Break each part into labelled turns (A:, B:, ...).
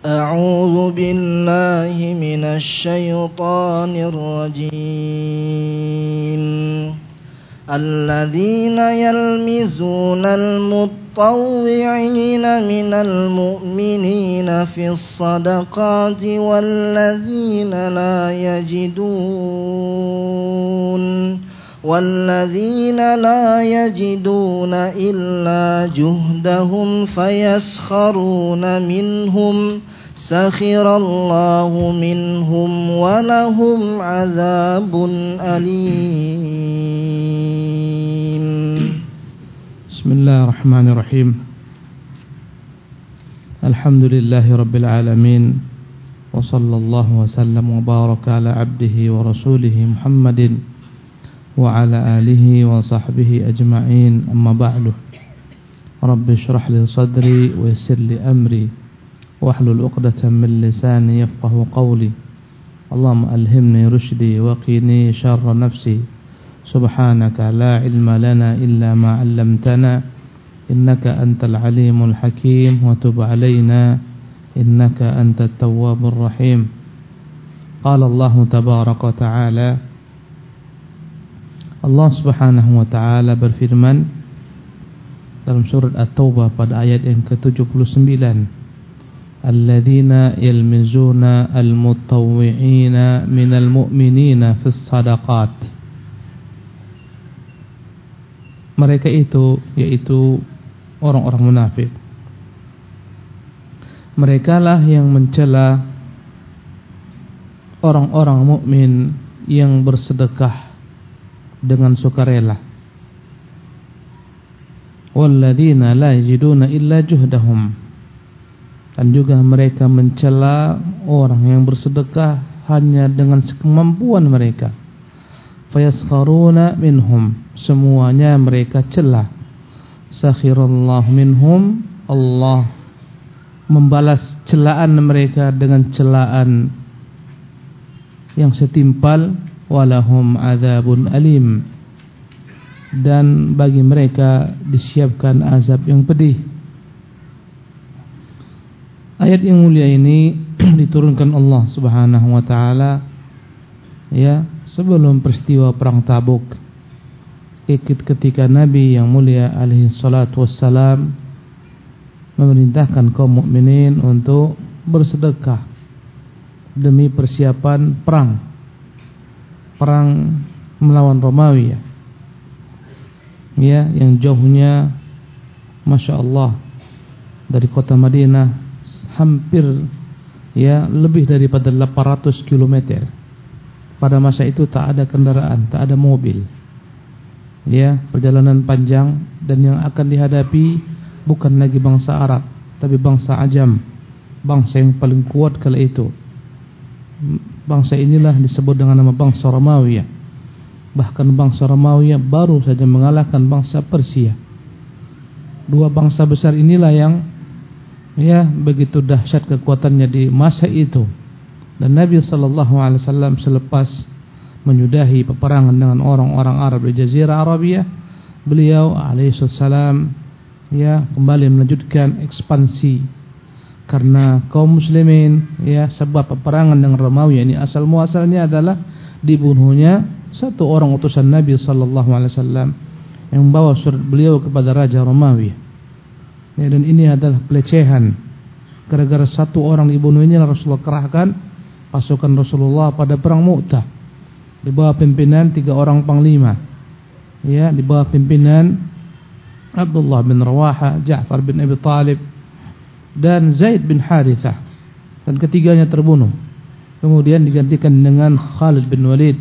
A: أعوذ بالله من الشيطان الرجيم الذين يلمزون المطوعين من المؤمنين في الصدقات والذين لا يجدون إلا جهدهم فيسخرون منهم سخر الله منهم ولهم عذاب أليم.
B: بسم الله الرحمن الرحيم. الحمد لله رب العالمين، وصلى الله وسلم وبارك على عبده ورسوله محمد وعلى آله وصحبه أجمعين. أما بعد، رب اشرح لي صدري ويسر لي أمري واحلل عقدة من لساني يفقه قولي. اللهم ألهمني رشدي وقني شر نفسي. سبحانك لا علم لنا إلا ما علمتنا إنك أنت العليم الحكيم، وتب علينا إنك أنت التواب الرحيم. قال الله تبارك وتعالى، Allah Subhanahu wa taala berfirman dalam surat At-Taubah pada ayat yang ke-79, Alladzina yalmizuna al-mutawwi'ina minal mu'minina fis sadaqat. Mereka itu yaitu orang-orang munafik. Merekalah yang mencela orang-orang mukmin yang bersedekah dengan sukarela. Walladzina la yajiduna illa juhdahum. Dan juga mereka mencela orang yang bersedekah hanya dengan kemampuan mereka. Fayaskharuna minhum. Semuanya mereka cela. Sakhirallahu minhum. Allah membalas celaan mereka dengan celaan yang setimpal. Walahum adzabun alim. Dan bagi mereka disiapkan azab yang pedih. Ayat yang mulia ini diturunkan Allah Subhanahu wa taala sebelum peristiwa perang Tabuk. Ketika Nabi yang mulia alaihi salatu wassalam memerintahkan kaum mukminin untuk bersedekah demi persiapan perang melawan Romawi yang jauhnya Masya Allah dari kota Madinah hampir lebih daripada 800 km. Pada masa itu tak ada kendaraan, tak ada mobil, perjalanan panjang. Dan yang akan dihadapi bukan lagi bangsa Arab, tapi bangsa Ajam, bangsa yang paling kuat kala itu. Bangsa inilah disebut dengan nama bangsa Romawi. Bahkan bangsa Romawi baru saja mengalahkan bangsa Persia. Dua bangsa besar inilah yang begitu dahsyat kekuatannya di masa itu. Dan Nabi SAW selepas menyudahi peperangan dengan orang-orang Arab di Jazirah Arabia, beliau alaihissalam kembali melanjutkan ekspansi. Karena kaum muslimin sebab peperangan dengan Romawi ini asal muasalnya adalah dibunuhnya satu orang utusan Nabi sallallahu alaihi wasallam yang membawa surat beliau kepada raja Romawi. Dan ini adalah pelecehan. Gara-gara satu orang dibunuh ini Rasulullah kerahkan pasukan Rasulullah pada perang Mu'tah di bawah pimpinan 3 orang panglima. Di bawah pimpinan Abdullah bin Rawaha, Ja'far bin Abi Talib dan Zaid bin Harithah, dan ketiganya terbunuh. Kemudian digantikan dengan Khalid bin Walid.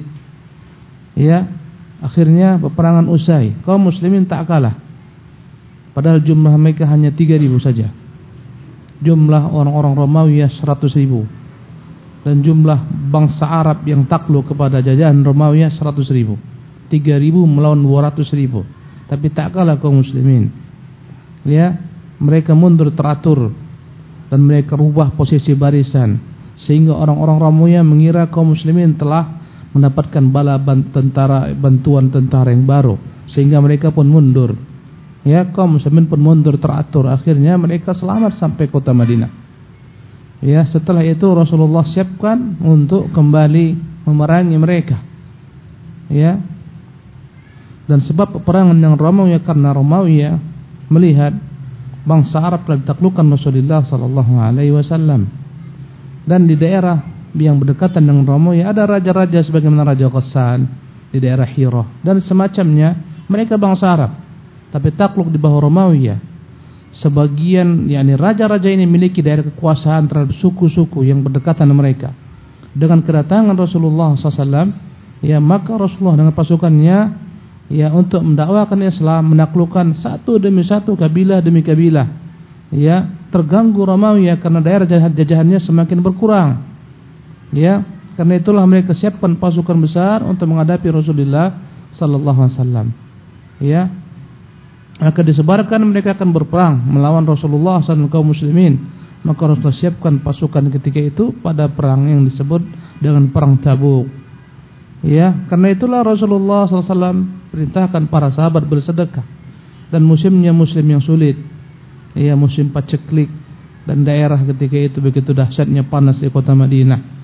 B: Akhirnya peperangan usai. Kaum muslimin tak kalah. Padahal jumlah mereka hanya 3.000 saja. Jumlah orang-orang Romawi 100.000. Dan jumlah bangsa Arab yang takluk kepada jajahan Romawi 100.000. 3.000 melawan 200.000. Tapi tak kalah kaum muslimin. Mereka mundur teratur dan mereka rubah posisi barisan sehingga orang-orang Romawi mengira kaum muslimin telah mendapatkan bantuan tentara yang baru, sehingga mereka pun mundur. Kaum muslimin pun mundur teratur. Akhirnya mereka selamat sampai kota Madinah. Ya, setelah itu Rasulullah siapkan untuk kembali memerangi mereka. Ya. Dan sebab peperangan yang Romawi karena Romawi melihat bangsa Arab telah ditaklukkan Rasulullah sallallahu alaihi wasallam. Dan di daerah yang berdekatan dengan Romawi ada raja-raja sebagaimana Raja Ghassan di daerah Hira dan semacamnya. Mereka bangsa Arab tapi takluk di bawah Romawi. Sebagian raja-raja ini memiliki daerah kekuasaan terhadap suku-suku yang berdekatan dengan mereka. Dengan kedatangan Rasulullah SAW, maka Rasulullah dengan pasukannya untuk mendakwakan Islam, menaklukkan satu demi satu, kabilah demi kabilah. Terganggu Romawi karena daerah jajahannya semakin berkurang. Karena itulah mereka siapkan pasukan besar untuk menghadapi Rasulullah sallallahu alaihi wasallam. Maka disebarkan mereka akan berperang melawan Rasulullah SAW kaum muslimin. Maka Rasulullah siapkan pasukan ketika itu pada perang yang disebut dengan perang Tabuk. Karena itulah Rasulullah SAW perintahkan para sahabat bersedekah. Dan musimnya musim yang sulit, musim paceklik, dan daerah ketika itu begitu dahsyatnya panas di kota Madinah.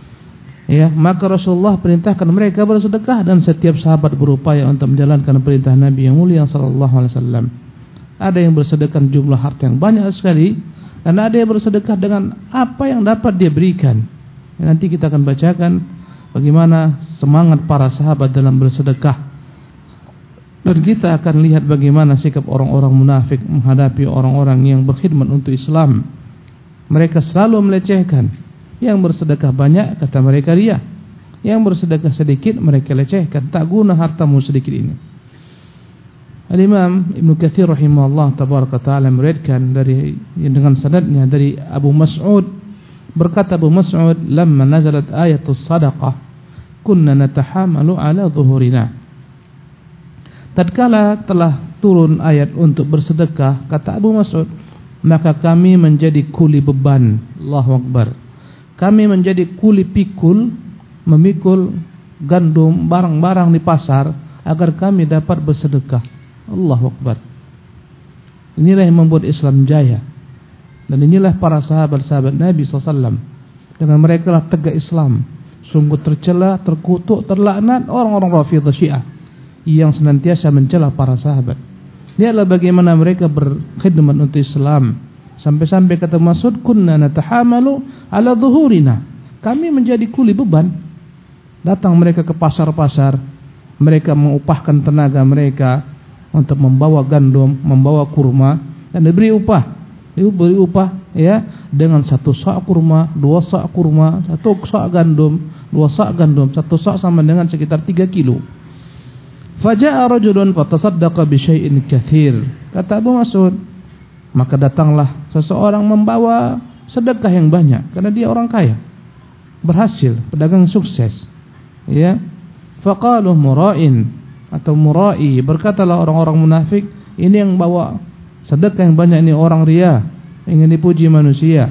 B: Maka Rasulullah perintahkan mereka bersedekah dan setiap sahabat berupaya untuk menjalankan perintah Nabi yang mulia sallallahu alaihi wasallam. Ada yang bersedekah jumlah harta yang banyak sekali dan ada yang bersedekah dengan apa yang dapat dia berikan. Nanti kita akan bacakan bagaimana semangat para sahabat dalam bersedekah. Dan kita akan lihat bagaimana sikap orang-orang munafik menghadapi orang-orang yang berkhidmat untuk Islam. Mereka selalu melecehkan. Yang bersedekah banyak kata mereka ria, yang bersedekah sedikit mereka lecehkan, tak guna hartamu sedikit ini. Al-Imam Ibnu Katsir rahimahullah tabaraka taala meriwayatkan dari dengan sanadnya dari Abu Mas'ud, berkata Abu Mas'ud, "Lamma nazalat ayatus sadaqah kunna natahamalu ala zuhurina." Tatkala telah turun ayat untuk bersedekah, kata Abu Mas'ud, maka kami menjadi kuli beban. Allahu Akbar. Kami menjadi kuli pikul, memikul gandum, barang-barang di pasar agar kami dapat bersedekah. Allahu Akbar. Inilah yang membuat Islam jaya. Dan inilah para sahabat-sahabat Nabi SAW. Dengan mereka lah tegak Islam. Sungguh tercela, terkutuk, terlaknat orang-orang Rafidhah Syiah yang senantiasa mencela para sahabat. Ini adalah bagaimana mereka berkhidmat untuk Islam. Sampai-sampai kata Mas'ud, kunna natahamalu ala zuhurina. Kami menjadi kuli beban. Datang mereka ke pasar-pasar, mereka mengupahkan tenaga mereka untuk membawa gandum, membawa kurma, dan diberi upah. Diberi upah dengan 1 sa' kurma, 2 sa' kurma, 1 sa' gandum, 2 sa' gandum. 1 sa' sama dengan sekitar 3 kilo. Faja'a rajulun fatasaddaqa bi syai'in katsir. Kata Abu Mas'ud, maka datanglah seseorang membawa sedekah yang banyak karena dia orang kaya, berhasil, pedagang sukses. Faqalu mura'in atau mura'i, berkatalah orang-orang munafik, ini yang bawa sedekah yang banyak ini orang ria, ingin dipuji manusia.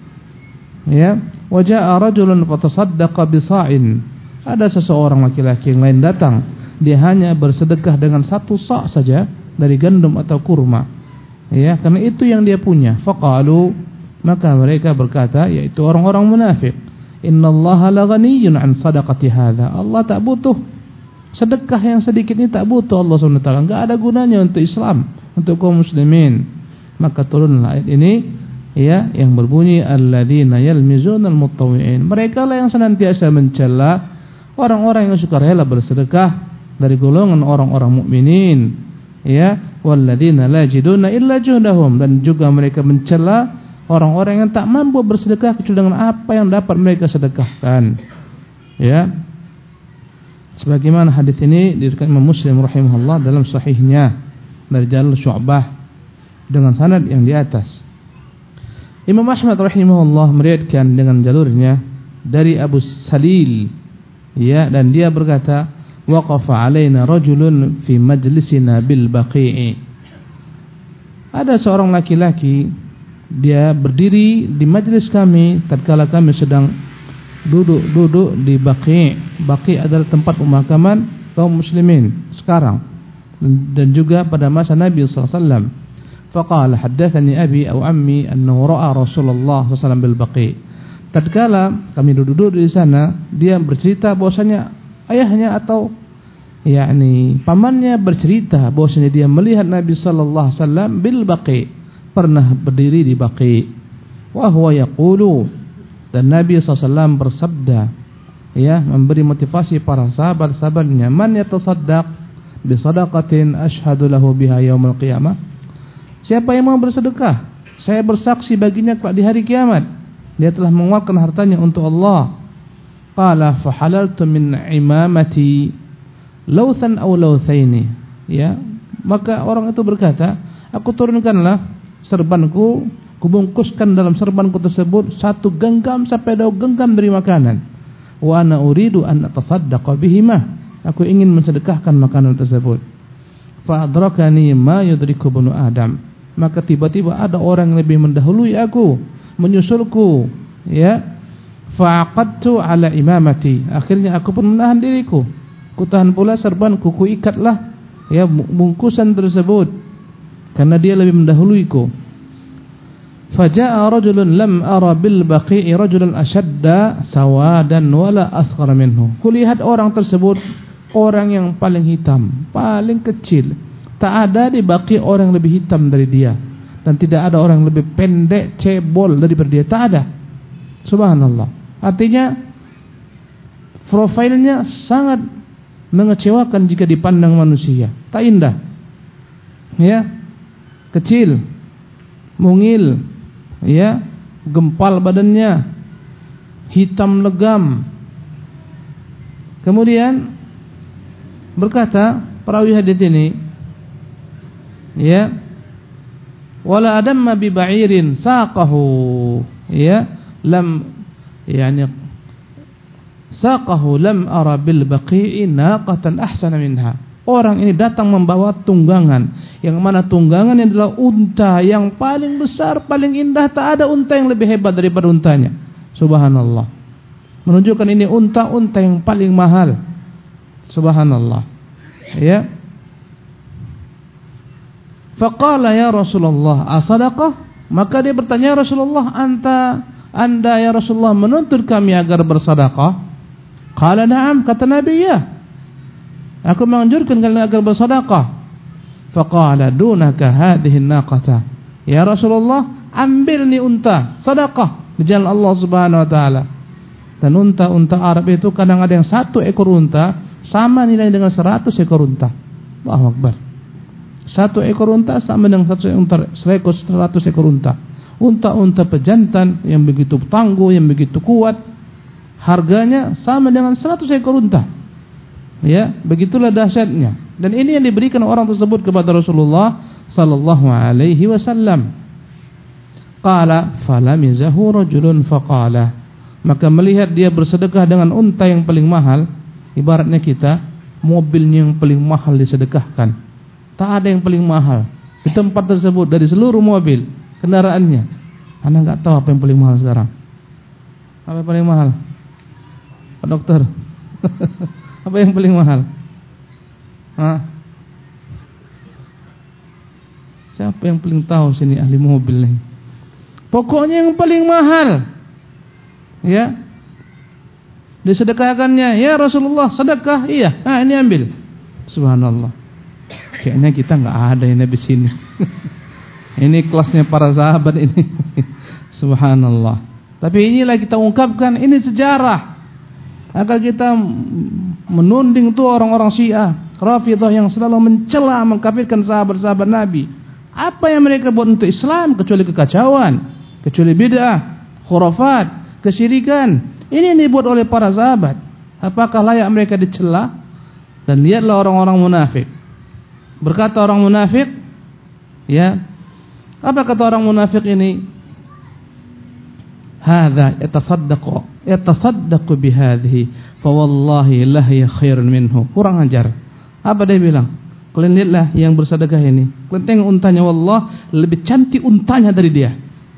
B: Wa ja'a rajulun fatasaddaqa bi sa'in. Ada seseorang laki-laki yang lain datang, dia hanya bersedekah dengan 1 sa' saja dari gandum atau kurma. Karena itu yang dia punya. Faqalu, maka mereka berkata, yaitu orang-orang munafik, innallaha la ghaniyyun an sadaqati hadza. Allah tak butuh sedekah yang sedikit ini, tak butuh Allah SWT. Enggak ada gunanya untuk Islam, untuk kaum muslimin. Maka turunlah ayat ini yang berbunyi alladzina yalmizunal mutawwi'in. Mereka lah yang senantiasa mencela orang-orang yang suka rela bersedekah dari golongan orang-orang mukminin. Walladzina la yajiduna illa juhdahum, dan juga mereka mencela orang-orang yang tak mampu bersedekah kecuali dengan apa yang dapat mereka sedekahkan. Sebagaimana hadis ini diriwayatkan Imam Muslim rahimahullah dalam sahihnya dari jalur Syu'bah dengan sanad yang di atas. Imam Ahmad rahimahullah meriwayatkan dengan jalurnya dari Abu Salil, dan dia berkata, waqafa alaina rajulun fi majlisina bil Baqi'i. Ada seorang laki-laki, dia berdiri di majlis kami tatkala kami sedang duduk di Baqi'. Baqi' adalah tempat pemakaman kaum muslimin sekarang dan juga pada masa Nabi sallallahu alaihi wasallam. Faqala haddatsani abi aw ammi annahu ra'a Rasulullah sallallahu alaihi wasallam bil Baqi. Tatkala kami duduk di sana, dia bercerita bahwasanya ayahnya atau pamannya bercerita bahwasanya dia melihat Nabi sallallahu alaihi wasallam bil Baqi, pernah berdiri di Baqi. Wa huwa yaqulu, dan Nabi sallallahu alaihi wasallam bersabda, memberi motivasi para sahabat-sahabatnya, man yatasaddaq bi sadaqatin asyhadu lahu biha yaumil qiyamah. Siapa yang mau bersedekah, saya bersaksi baginya di hari kiamat dia telah mengeluarkan hartanya untuk Allah. Qala fa halaltu min imamati lauthan aw lauthaini. Maka orang itu berkata, aku turunkanlah serbanku, kubungkuskan dalam serbanku tersebut 1 genggam sampai 2 genggam dari makanan. Wa ana uridu an atasaddaqa bihima. Aku ingin mensedekahkan makanan tersebut. Fa adrakani ma yudriku ibnu Adam. Maka tiba-tiba ada orang yang lebih mendahului aku, menyusulku, fa'aqadtu ala imamati. Akhirnya aku pun menahan diriku, ku tahan pula serbanku, ku ikatlah bungkusan tersebut karena dia lebih mendahuluiku. Faja'a rajulun lam ara bil Baqi'i rajulan ashadda sawadan wala asghara minhu. Kulihat orang tersebut orang yang paling hitam, paling kecil. Tak ada di Baqi orang yang lebih hitam dari dia, dan tidak ada orang yang lebih pendek, cebol daripada dia. Tak ada. Subhanallah. Artinya profilnya sangat mengecewakan jika dipandang manusia. Tak indah. Kecil, mungil, gempal badannya, hitam legam. Kemudian berkata perawi hadis ini, wala adamma bi ba'irin saqahu, lam saqahu lam ara bil Baqi'i naqatan ahsana minha. Orang ini datang membawa tunggangan, yang mana tunggangan adalah unta yang paling besar, paling indah. Tak ada unta yang lebih hebat daripada untanya. Subhanallah. Menunjukkan ini unta-unta yang paling mahal. Subhanallah. Faqala ya Rasulullah asadaqah. Maka dia bertanya, Rasulullah, anda ya Rasulullah menuntut kami agar bersedekah? Qala na'am, kata Nabi, ya, aku menganjurkan kalian agar bersedekah. Faqala dunaka hadhihi naqata. Ya Rasulullah, ambil ni unta sedekah di jalan Allah Subhanahu wa taala. Dan unta-unta Arab itu kadang ada yang 1 ekor unta sama nilai dengan 100 ekor unta. Allahu Akbar. 1 ekor unta sama dengan 100 ekor unta. Unta-unta pejantan yang begitu tangguh, yang begitu kuat, harganya sama dengan 100 ekor unta. Begitulah dahsyatnya. Dan ini yang diberikan orang tersebut kepada Rasulullah sallallahu alaihi wasallam. Qala falamizahu rajulun faqala. Maka melihat dia bersedekah dengan unta yang paling mahal, ibaratnya kita mobilnya yang paling mahal disedekahkan. Tak ada yang paling mahal di tempat tersebut dari seluruh mobil kendaraannya. Anda enggak tahu apa yang paling mahal sekarang. Apa yang paling mahal? Pak Dokter. Apa yang paling mahal? Siapa yang paling tahu sini ahli mobil nih? Pokoknya yang paling mahal, disedekahkannya. Ya Rasulullah, sedekah. Iya. Ini ambil. Subhanallah. Kayaknya kita nggak ada yang di sini. Ini kelasnya para sahabat ini. Subhanallah. Tapi inilah kita ungkapkan, ini sejarah agar kita menunding tuh orang-orang Syiah, Rafidhah yang selalu mencela, mengkafirkan sahabat-sahabat Nabi. Apa yang mereka buat untuk Islam kecuali kekacauan, kecuali bid'ah, khurafat, kesyirikan. Ini yang dibuat oleh para sahabat. Apakah layak mereka dicela? Dan lihatlah orang-orang munafik. Berkata orang munafik, apa kata orang munafik ini? Hadza yatasaddaqu bihadhihi fa wallahi la hiya khairun minhu. Kurang ajar. Apa dia bilang? Kalian lihatlah yang bersedekah ini. Kalian tengok untanya, wallah lebih cantik untanya dari dia.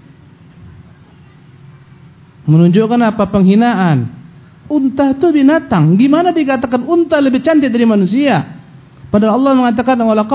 B: Menunjukkan apa? Penghinaan. Unta itu binatang. Gimana dikatakan unta lebih cantik dari manusia? Padahal Allah mengatakan walaqad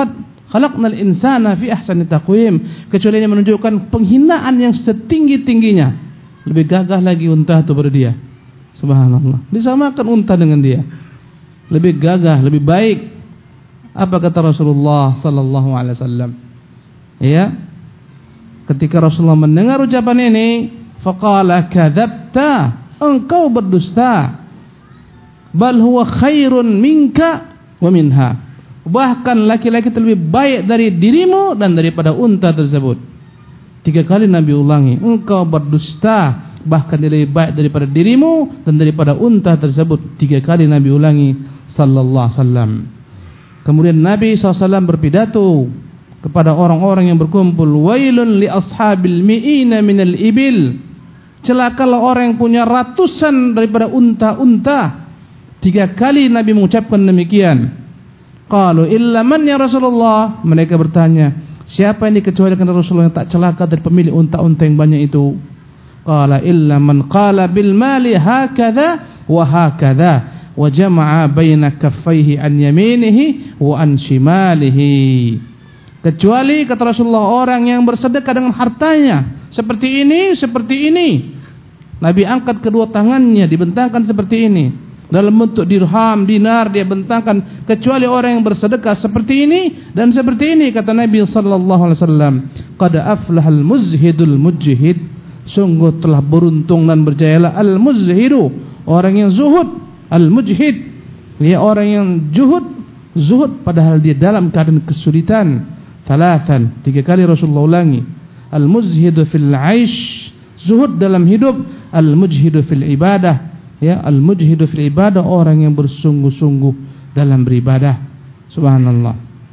B: Khalaqnal insana fi ahsani taqwim. Kecuali ini menunjukkan penghinaan yang setinggi-tingginya. Lebih gagah lagi unta itu pada dia. Subhanallah. Disamakan unta dengan dia. Lebih gagah, lebih baik. Apa kata Rasulullah sallallahu alaihi wasallam? Ya. Ketika Rasulullah mendengar ucapan ini, faqala kadzabta, engkau berdusta. Bal huwa khairun minka wa minha. Bahkan laki-laki itu lebih baik dari dirimu dan daripada unta tersebut. 3 kali Nabi ulangi, engkau berdusta, bahkan dia lebih baik daripada dirimu dan daripada unta tersebut. 3 kali Nabi ulangi sallallahu alaihi wasallam. Kemudian Nabi SAW berpidato kepada orang-orang yang berkumpul, wailun li ashabil mi'ina minal ibil. Celakalah orang yang punya ratusan daripada unta-unta. 3 kali Nabi mengucapkan demikian. Qalu illa man ya Rasulullah. Mereka bertanya, siapa yang dikecualikan Rasulullah yang tak celaka dari pemilik unta-unta yang banyak itu? Qala illa man qala bil mali hakadha wa hakadha wa jama'a baina kaffaihi an yaminihi wa an shimalihi. Kecuali kata Rasulullah orang yang bersedekah dengan hartanya seperti ini, seperti ini. Nabi angkat kedua tangannya dibentangkan seperti ini. Dalam bentuk dirham, dinar dia bentangkan, kecuali orang yang bersedekah seperti ini dan seperti ini, kata Nabi sallallahu alaihi wasallam. Qad aflahal muzhidul mujhid. Sungguh telah beruntung dan berjayalah al-muzhidu, orang yang zuhud, al-mujhid, dia orang yang zuhud padahal dia dalam keadaan kesulitan. 3 kali Rasulullah ulangi. Al-muzhidu fil 'aish, zuhud dalam hidup, al-mujhidu fil ibadah. Ya, al-mujhidu fil ibadah, orang yang bersungguh-sungguh dalam beribadah. Subhanallah.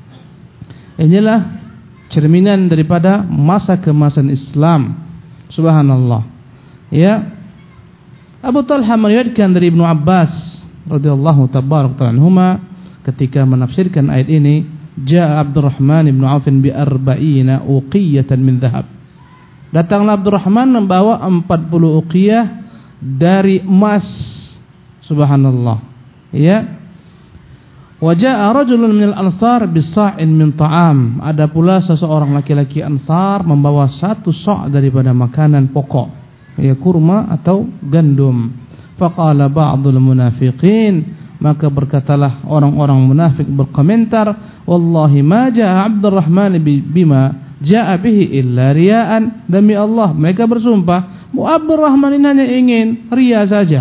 B: Inilah cerminan daripada masa kemasan Islam. Subhanallah. Ya. Abu Talha meriwayatkan dari Ibnu Abbas radhiyallahu tabaraka anhuma ketika menafsirkan ayat ini, jaa Abdurrahman ibn Auf bi 40 uqiyatan min dhahab. Datanglah Abdurrahman membawa 40 uqiyah dari emas. Subhanallah. Ya. Wa jaa rajulun minal ansar bisa'in min ta'am. Ada pula seseorang laki-laki Ansar membawa 1 sa' daripada makanan pokok, ya kurma atau gandum. Faqala ba'dul munafiqin, maka berkatalah orang-orang munafik berkomentar, wallahi ma jaa Abdurrahman bima jaa bihi illa riya'an. Demi Allah mereka bersumpah, Abdurrahman ini hanya ingin ria saja.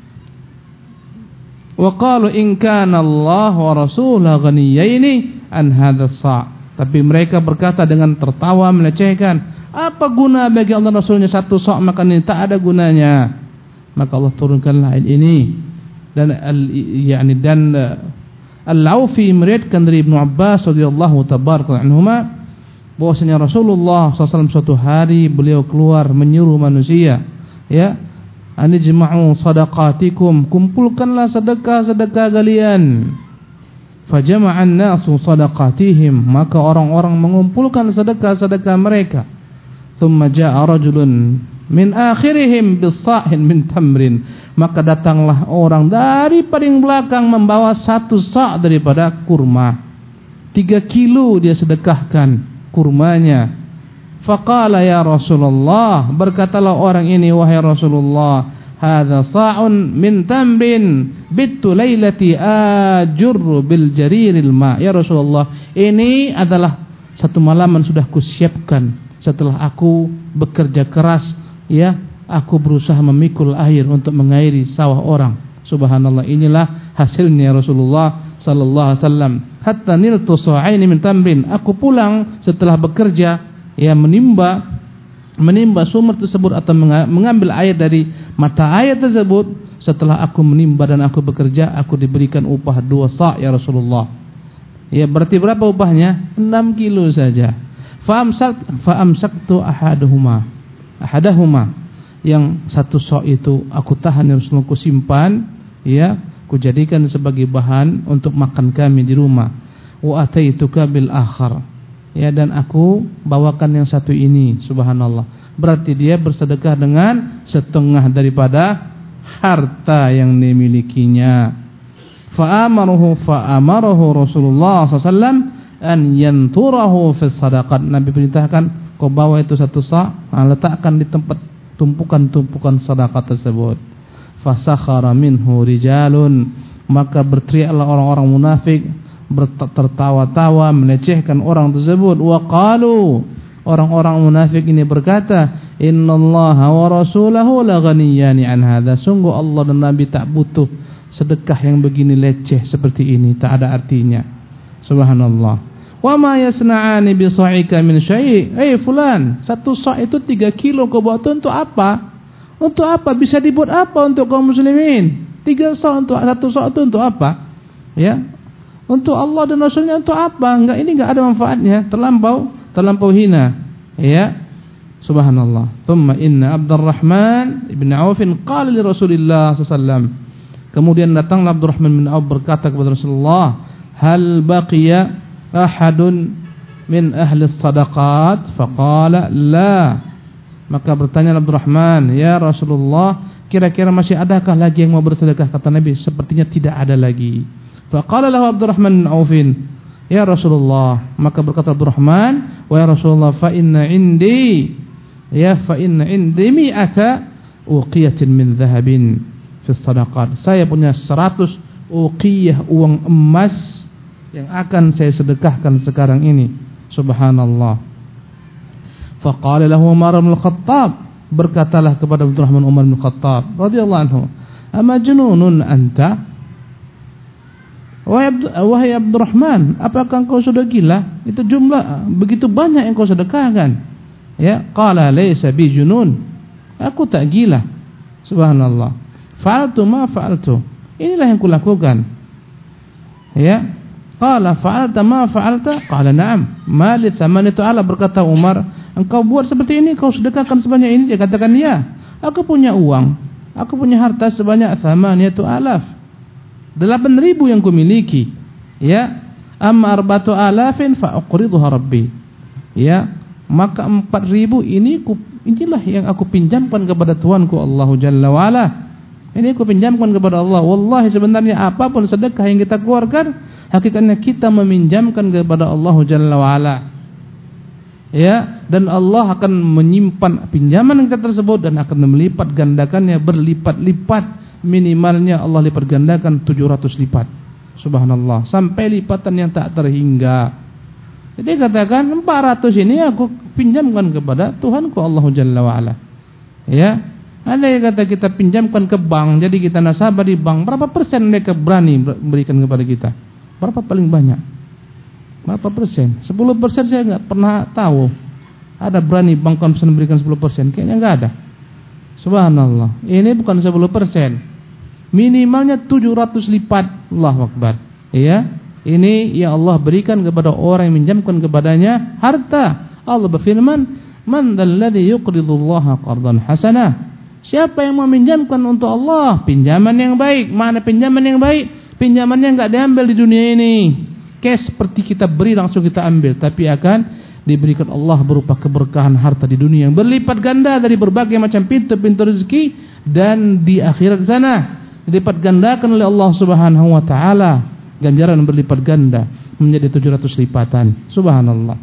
B: Wa qalu in kana Allah wa rasulahu ghaniyaini an hadha sa'. Tapi mereka berkata dengan tertawa melecehkan, apa guna bagi Allah Rasulnya 1 sa' makan ini, tak ada gunanya. Maka Allah turunkanlah ayat ini. Dan Al-Aufi meriwayatkan dari Ibnu Abbas radhiyallahu tabaraka anhuma bahwasanya Rasulullah SAW suatu hari beliau keluar menyuruh manusia, ya, anijma'u sadaqatikum, kumpulkanlah sedekah-sedekah kalian. Fajama'an nasu sadaqatihim, maka orang-orang mengumpulkan sedekah-sedekah mereka. Thumma ja'a rajulun min akhirihim bis-sa'in min tamrin, maka datanglah orang dari paling belakang membawa 1 sa' daripada kurma. 3 kilo dia sedekahkan kurmanya. Faqala ya Rasulullah, berkatalah orang ini, wahai Rasulullah, hadza sa'un min tamrin bittu lailati ajurru bil jariril ma. Ya Rasulullah, ini adalah 1 malaman sudah kusiapkan setelah aku bekerja keras, ya, aku berusaha memikul air untuk mengairi sawah orang. Subhanallah, inilah hasilnya Rasulullah sallallahu alaihi wasallam. Hatta niltu sa'aini min tamrin, aku pulang setelah bekerja, ya, menimba sumber tersebut atau mengambil air dari mata air tersebut. Setelah aku menimba dan aku bekerja, aku diberikan upah 2 sa' ya Rasulullah. Ya, berarti berapa upahnya? 6 kilo saja. Fa'amsaktu ahadahuma, yang 1 sa' itu aku tahan ya Rasulullah, aku simpan, ya, kujadikan sebagai bahan untuk makan kami di rumah. Wa ataituka bil akhar, ya, dan aku bawakan yang 1 ini. Subhanallah, berarti dia bersedekah dengan setengah daripada harta yang dimilikinya. Fa'amarahu Rasulullah SAW an yanturahu fi sadaqat. Nabi perintahkan kau bawa itu 1 sa', letakkan di tempat tumpukan-tumpukan sedekah tersebut. Fasakhara minhu rijalun, maka berteriaklah orang-orang munafik, tertawa-tawa melecehkan orang tersebut. Wa qalu, orang-orang munafik ini berkata, innallaha wa rasulahu la ghaniyani an hadza. Sungguh Allah dan Nabi tak butuh sedekah yang begini leceh seperti ini, tak ada artinya. Subhanallah. Wa ma yasna'ani bi sa'ika min syai'. Fulan, 1 sa' itu 3 kilo kau bawa itu untuk apa? Untuk apa? Bisa dibuat apa untuk kaum muslimin? 3 sa' untuk 1 sa' itu untuk apa? Ya. Untuk Allah dan Rasulnya untuk apa? Ini enggak ada manfaatnya, terlampau hina. Ya. Subhanallah. Thumma inna Abdurrahman ibn Auf qala li Rasulillah sallallahu alaihi wasallam. Kemudian datanglah Abdurrahman bin Auf berkata kepada Rasulullah, "Hal baqiya ahadun min ahli sadaqat?" Faqala, "La." Maka bertanya Abdurrahman, "Ya Rasulullah, kira-kira masih adakah lagi yang mau bersedekah?" Kata Nabi, "Sepertinya tidak ada lagi." Faqala lahu Abdurrahman bin Auf, "Ya Rasulullah." Maka berkata Abdurrahman, "Wa ya Rasulullah, fa inna indi mi'ata uqiyatin min dhahabin fi sadaqat." Saya punya 100 uqiyah uang emas yang akan saya sedekahkan sekarang ini. Subhanallah. Faqala lahu Umar bin Khattab, berkatalah kepada Abdurrahman Umar bin Khattab radhiyallahu anhu, "Ama jununun anta?" Wahai Abdurrahman, apakah engkau sudah gila? Itu jumlah begitu banyak yang kau sedekahkan. Ya, qala laysa bi junun. Aku tak gila. Subhanallah. Fa'altu ma fa'altu. Inilah yang kulakukan. Ya. Qala fa'alta ma fa'alta? Qala na'am. Ma li thamanatu ala. Berkata Umar, engkau buat seperti ini, kau sedekahkan sebanyak ini? Dia katakan, ya. Aku punya uang, aku punya harta sebanyak 8,000. 8,000 yang kumiliki. Ya. Amma 4,000 fa aqriduha rabbi. Ya. Maka 4,000 inilah yang aku pinjamkan kepada Tuhanku Allah Jalla wa Ala. Ini aku pinjamkan kepada Allah. Wallahi sebenarnya apapun sedekah yang kita keluarkan, hakikatnya kita meminjamkan kepada Allah Jalla wa Ala. Ya, dan Allah akan menyimpan pinjaman kita tersebut dan akan melipat gandakannya berlipat-lipat. Minimalnya Allah lipat gandakan 700 lipat. Subhanallah, sampai lipatan yang tak terhingga. Jadi katakan 400 ini aku pinjamkan kepada Tuhanku Allah Jalla wa Ala. Ya. Ada yang kata kita pinjamkan ke bank, jadi kita nasabah di bank, berapa persen mereka berani berikan kepada kita? Berapa paling banyak? Berapa persen? 10% saya enggak pernah tahu. Ada berani bank konvensional berikan 10%? Kayaknya enggak ada. Subhanallah. Ini bukan 10%. Minimalnya 700 lipat. Allahu Akbar. Ya. Ini yang Allah berikan kepada orang yang minjamkan kepadanya harta. Allah berfirman, "Man dzalladzi yuqridullaha qardan hasanah?" Siapa yang meminjamkan untuk Allah pinjaman yang baik? Mana pinjaman yang baik? Pinjamannya enggak diambil di dunia ini. Cash seperti kita beri langsung kita ambil, tapi akan diberikan Allah berupa keberkahan harta di dunia yang berlipat ganda dari berbagai macam pintu-pintu rezeki, dan di akhirat sana dilipat gandakan oleh Allah Subhanahu wa taala, ganjaran berlipat ganda menjadi 700 lipatan. Subhanallah.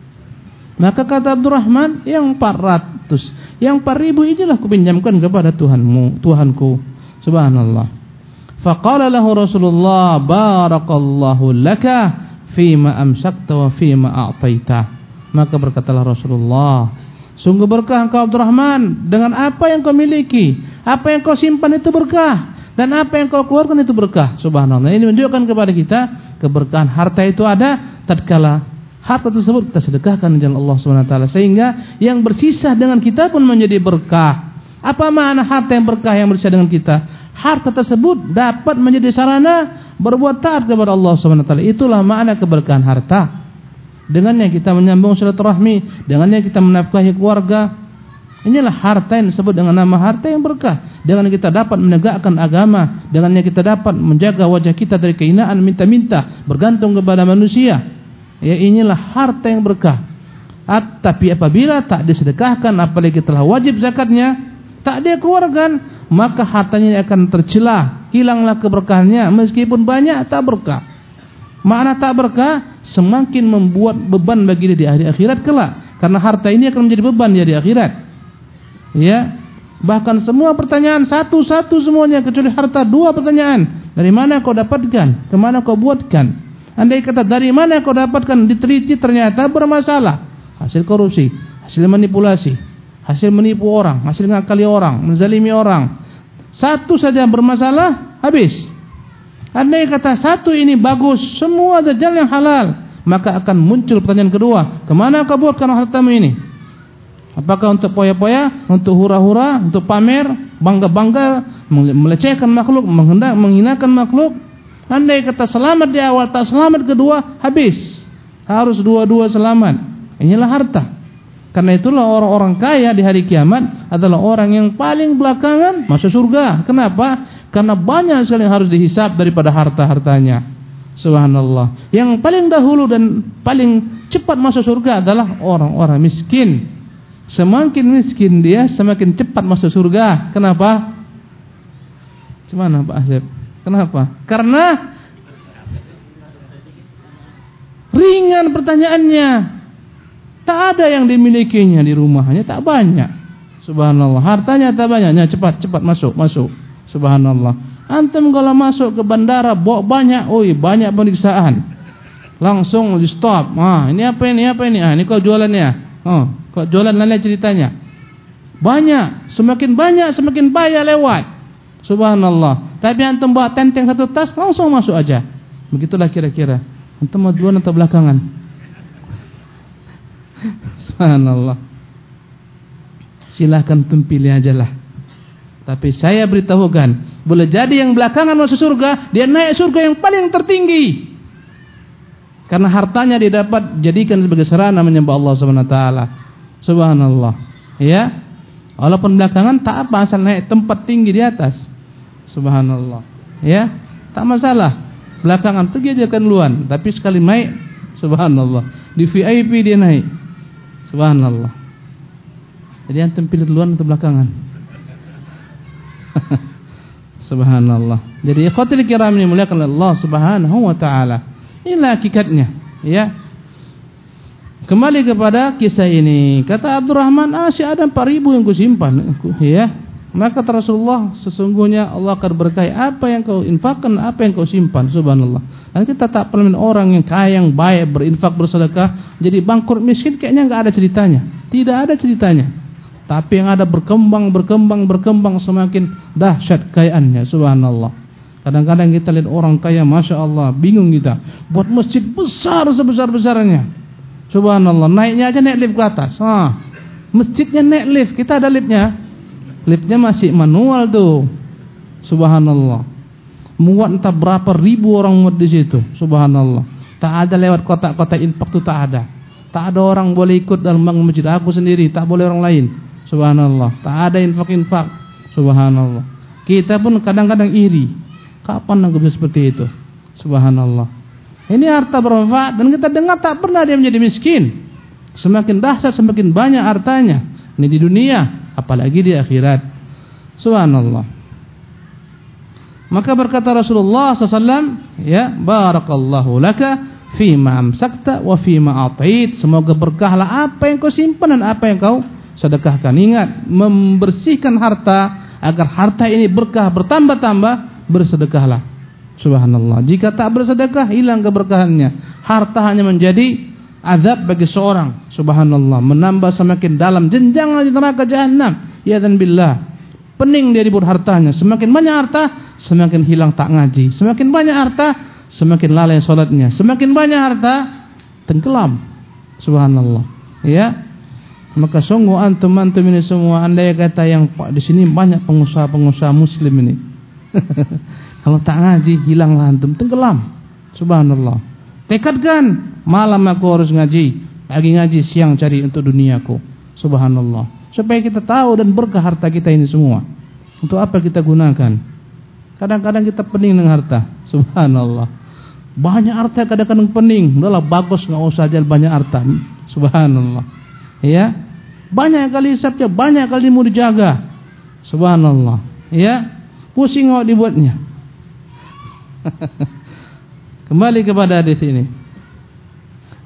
B: Maka kata Abdurrahman, yang 400, yang 4,000 inilah kupinjamkan kepada Tuhanku. Subhanallah. Faqala lahu Rasulullah, barakallahu laka fima amsakta wa fima a'taita. Maka berkatalah Rasulullah, sungguh berkah engkau Abdurrahman dengan apa yang kau miliki. Apa yang kau simpan itu berkah, dan apa yang kau keluarkan itu berkah. Subhanallah. Ini menunjukkan kepada kita keberkahan harta itu ada tatkala harta tersebut kita sedekahkan di jalan Allah Subhanahu wa taala, sehingga yang bersisa dengan kita pun menjadi berkah. Apa makna harta yang berkah yang bersisa dengan kita? Harta tersebut dapat menjadi sarana berbuat taat kepada Allah Subhanahu wa taala. Itulah makna keberkahan harta. Dengannya kita menyambung silaturahmi, dengannya kita menafkahi keluarga. Inilah harta yang disebut dengan nama harta yang berkah. Dengan kita dapat menegakkan agama, dengannya kita dapat menjaga wajah kita dari kehinaan minta-minta, bergantung kepada manusia. Ya, inilah harta yang berkah. Tapi apabila tak disedekahkan, apalagi telah wajib zakatnya, tak dia keluarkan, maka hartanya akan tercela, hilanglah keberkahannya. Meskipun banyak, tak berkah. Makna tak berkah, semakin membuat beban bagi dia di hari akhirat kelak. Karena harta ini akan menjadi beban dia di akhirat. Ya, bahkan semua pertanyaan satu-satu semuanya kecuali harta. 2 pertanyaan. Dari mana kau dapatkan? Kemana kau buatkan? Andai kata dari mana kau dapatkan, diteliti ternyata bermasalah. Hasil korupsi, hasil manipulasi, hasil menipu orang, hasil ngakali orang, menzalimi orang. Satu saja bermasalah, habis. Andai kata satu ini bagus, semua dajjal yang halal, maka akan muncul pertanyaan kedua, kemana kau buatkan hartamu ini? Apakah untuk poya-poya, untuk hura-hura, untuk pamer, bangga-bangga, melecehkan makhluk, menghinakan makhluk? Andai kata selamat di awal, tak selamat kedua, habis. Harus dua-dua selamat. Inilah harta. Karena itulah orang-orang kaya di hari kiamat adalah orang yang paling belakangan masuk surga. Kenapa? Karena banyak sekali yang harus dihisab daripada harta-hartanya. Subhanallah. Yang paling dahulu dan paling cepat masuk surga adalah orang-orang miskin. Semakin miskin dia, semakin cepat masuk surga. Kenapa? Gimana Pak Asep? Kenapa? Karena ringan pertanyaannya. Tak ada yang dimilikinya di rumahnya, tak banyak. Subhanallah. Hartanya tak banyaknya, cepat masuk. Subhanallah. Antum kalau masuk ke bandara bawa banyak, banyak pemeriksaan. Langsung di stop. Ini apa ini? Ini kau jualannya. Kau jualan lain ceritanya. Banyak, semakin banyak semakin payah lewat. Subhanallah. Tapi antum bawa tenteng 1 tas, langsung masuk aja. Begitulah kira-kira. Antum mau duluan atau belakangan? Subhanallah. Silahkan antum pilih ajalah. Tapi saya beritahukan, boleh jadi yang belakangan masuk surga, dia naik surga yang paling tertinggi. Karena hartanya dia dapat jadikan sebagai sarana menyembah Allah Subhanahu wa taala. Subhanallah. Ya. Walaupun belakangan tak apa, asal naik tempat tinggi di atas. Subhanallah. Ya, tak masalah. Belakangan pergi aja kan duluan, tapi sekali naik, subhanallah, di VIP dia naik. Subhanallah. Jadi antum pilih duluan atau belakangan? Subhanallah. Jadi ikhwatul kiram ini muliakan Allah Subhanahu wa taala. Inilah hakikatnya, ya. Kembali kepada kisah ini. Kata Abdurrahman, "Masih ada 4.000 yang kusimpan." Ya. Maka kata Rasulullah, sesungguhnya Allah akan berkahi apa yang kau infakkan, apa yang kau simpan. Subhanallah. Dan kita tak perlu orang yang kaya, yang baik, berinfak, bersedekah, jadi bangkrut miskin, kayaknya enggak ada ceritanya. Tidak ada ceritanya. Tapi yang ada berkembang, semakin dahsyat kekayaannya. Subhanallah. Kadang-kadang kita lihat orang kaya, masya Allah, bingung kita. Buat masjid besar sebesar-besarnya. Subhanallah. Naiknya aja naik lift ke atas. Masjidnya naik lift, kita ada liftnya. Liftnya masih manual tuh. Subhanallah. Muat entah berapa ribu orang muat di situ. Subhanallah. Tak ada lewat kotak-kotak infak tuh, tak ada. Tak ada orang boleh ikut dalam bangun masjid, aku sendiri, tak boleh orang lain. Subhanallah. Tak ada infak-infak. Subhanallah. Kita pun kadang-kadang iri. Kapan aku bisa seperti itu? Subhanallah. Ini harta bermanfaat dan kita dengar tak pernah dia menjadi miskin. Semakin dahsyat semakin banyak hartanya. Ini di dunia, apalagi di akhirat. Subhanallah. Maka berkata Rasulullah SAW, ya, barakallahu laka fima amsakta wa fima atait. Semoga berkahlah apa yang kau simpan dan apa yang kau sedekahkan. Ingat, membersihkan harta agar harta ini berkah bertambah-tambah, bersedekahlah. Subhanallah. Jika tak bersedekah, hilang keberkahannya. Harta hanya menjadi azab bagi seorang. Subhanallah. Menambah semakin dalam jenjang di neraka jahanam. Ya dan billah. Pening dia ribut hartanya. Semakin banyak harta, semakin hilang tak ngaji. Semakin banyak harta, semakin lalai solatnya. Semakin banyak harta, tenggelam. Subhanallah. Ya. Maka sungguh antum ini semua, andai kata yang di sini banyak pengusaha-pengusaha muslim ini. Kalau tak ngaji, hilanglah antum, tenggelam. Subhanallah. Tekadkan, malam aku harus ngaji, pagi ngaji, siang cari untuk duniaku. Subhanallah. Supaya kita tahu dan berkah harta kita ini semua. Untuk apa kita gunakan? Kadang-kadang kita pening dengan harta. Subhanallah. Banyak harta kadang-kadang pening. Udahlah bagus, enggak usah aja banyak harta. Subhanallah. Ya. Banyak kali hisabnya, banyak kali mau dijaga. Subhanallah. Ya. Pusing enggak dibuatnya. Kembali kepada hadis ini.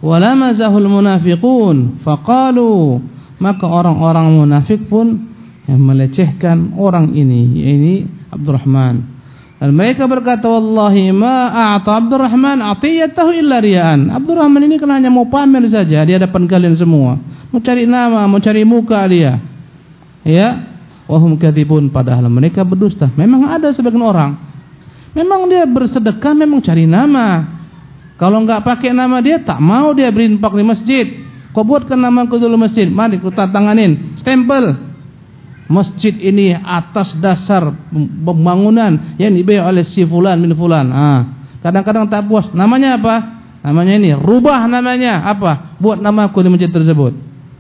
B: walamazahul munafiqun faqalu, maka orang-orang munafik pun yang melecehkan orang ini Abdurrahman. Dan mereka berkata, wallahi ma a'ta Abdurrahman atiyatahu illa riya'an. Abdurrahman ini kan hanya mau pamer saja di hadapan kalian semua, mau cari nama, mau cari muka dia. Ya, wahum kadzibun, padahal mereka berdusta. Memang ada sebagian orang, memang dia bersedekah memang cari nama. Kalau enggak pakai nama dia tak mau dia berinfak di masjid. Kau buatkan nama ku dulu masjid, mari ku tanganin stempel. Masjid ini atas dasar pembangunan yang dibayar oleh si fulan bin fulan. Kadang-kadang tak puas. Namanya apa? Namanya ini, rubah namanya apa? Buat namaku di masjid tersebut.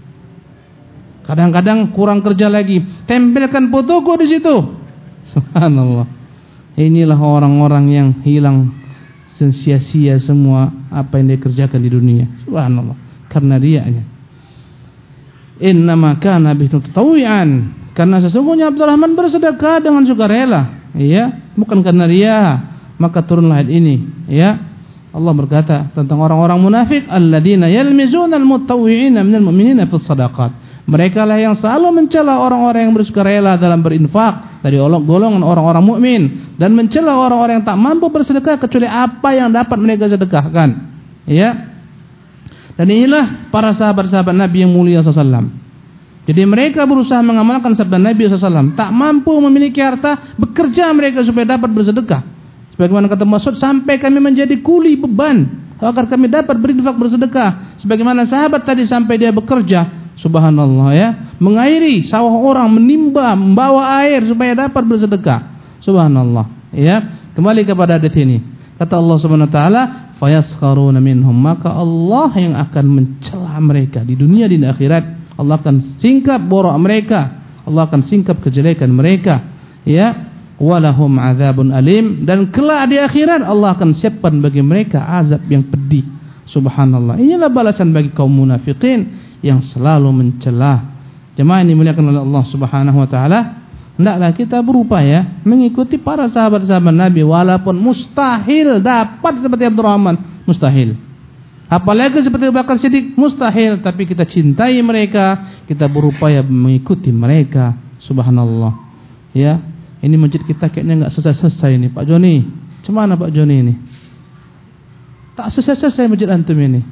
B: Kadang-kadang kurang kerja lagi, tempelkan fotoku di situ. Subhanallah. Inilah orang-orang yang hilang, sia-sia semua apa yang dia kerjakan di dunia. Subhanallah. Karena riaknya. Innama kana bihi tatawu'an. Karena sesungguhnya Abdurrahman bersedekah dengan sukarela, ya, bukan karena riya. Maka turunlah ayat ini, ya. Allah berkata tentang orang-orang munafik, alladzina yalmizuna almutawwi'ina minal mu'minina fis shadaqat. Mereka lah yang selalu mencela orang-orang yang bersukarela dalam berinfak dari golongan orang-orang mukmin, dan mencela orang-orang yang tak mampu bersedekah kecuali apa yang dapat mereka sedekahkan, ya. Dan inilah para sahabat-sahabat Nabi yang mulia sallallahu alaihi wasallam. Jadi mereka berusaha mengamalkan sabda Nabi SAW. Tak mampu memiliki harta, bekerja mereka supaya dapat bersedekah. Sebagaimana kata Mas'ud, sampai kami menjadi kuli beban agar kami dapat berinfak bersedekah. Sebagaimana sahabat tadi sampai dia bekerja, subhanallah ya, mengairi sawah orang, menimba, membawa air supaya dapat bersedekah. Subhanallah ya. Kembali kepada hadits ini. Kata Allah Subhanahu wa taala, fayaskharuna minhum, maka Allah yang akan mencela mereka di dunia dan di akhirat. Allah akan singkap borok mereka, Allah akan singkap kejelekan mereka, ya. Walahum adzabun alim, dan kelak di akhirat Allah akan siapkan bagi mereka azab yang pedih. Subhanallah. Inilah balasan bagi kaum munafikin yang selalu mencela. Jemaah ini dimuliakan oleh Allah Subhanahu wa taala. Hendaklah kita berupaya mengikuti para sahabat-sahabat Nabi, walaupun mustahil dapat seperti Abdurrahman, mustahil. Apalagi seperti Abu Bakar Siddiq, mustahil. Tapi kita cintai mereka, kita berupaya mengikuti mereka. Subhanallah. Ya, ini masjid kita kayaknya enggak selesai-selesai ini, Pak Joni. Cemana Pak Joni ini? Tak selesai-selesai masjid antum ini.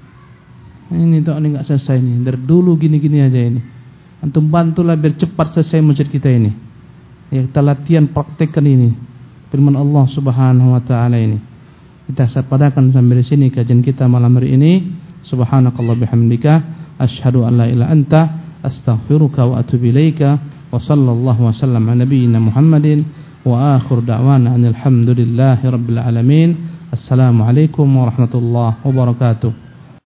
B: Ini tak ini enggak selesai ini. Dari dulu gini-gini aja ini. Antum bantulah biar cepat selesai masjid kita ini. Ya, kita latihan praktekkan ini. Firman Allah Subhanahu wa taala ini. Kita sepadakan sampai di sini kajian kita malam hari ini. Subhanakallah bihamdika, asyhadu an la ilaha anta, astaghfiruka wa atubu ilaika. Wa sallallahu wasallam ala nabiyyina Muhammadin wa akhir da'wana alhamdulillahi rabbil alamin. Assalamualaikum warahmatullahi wabarakatuh.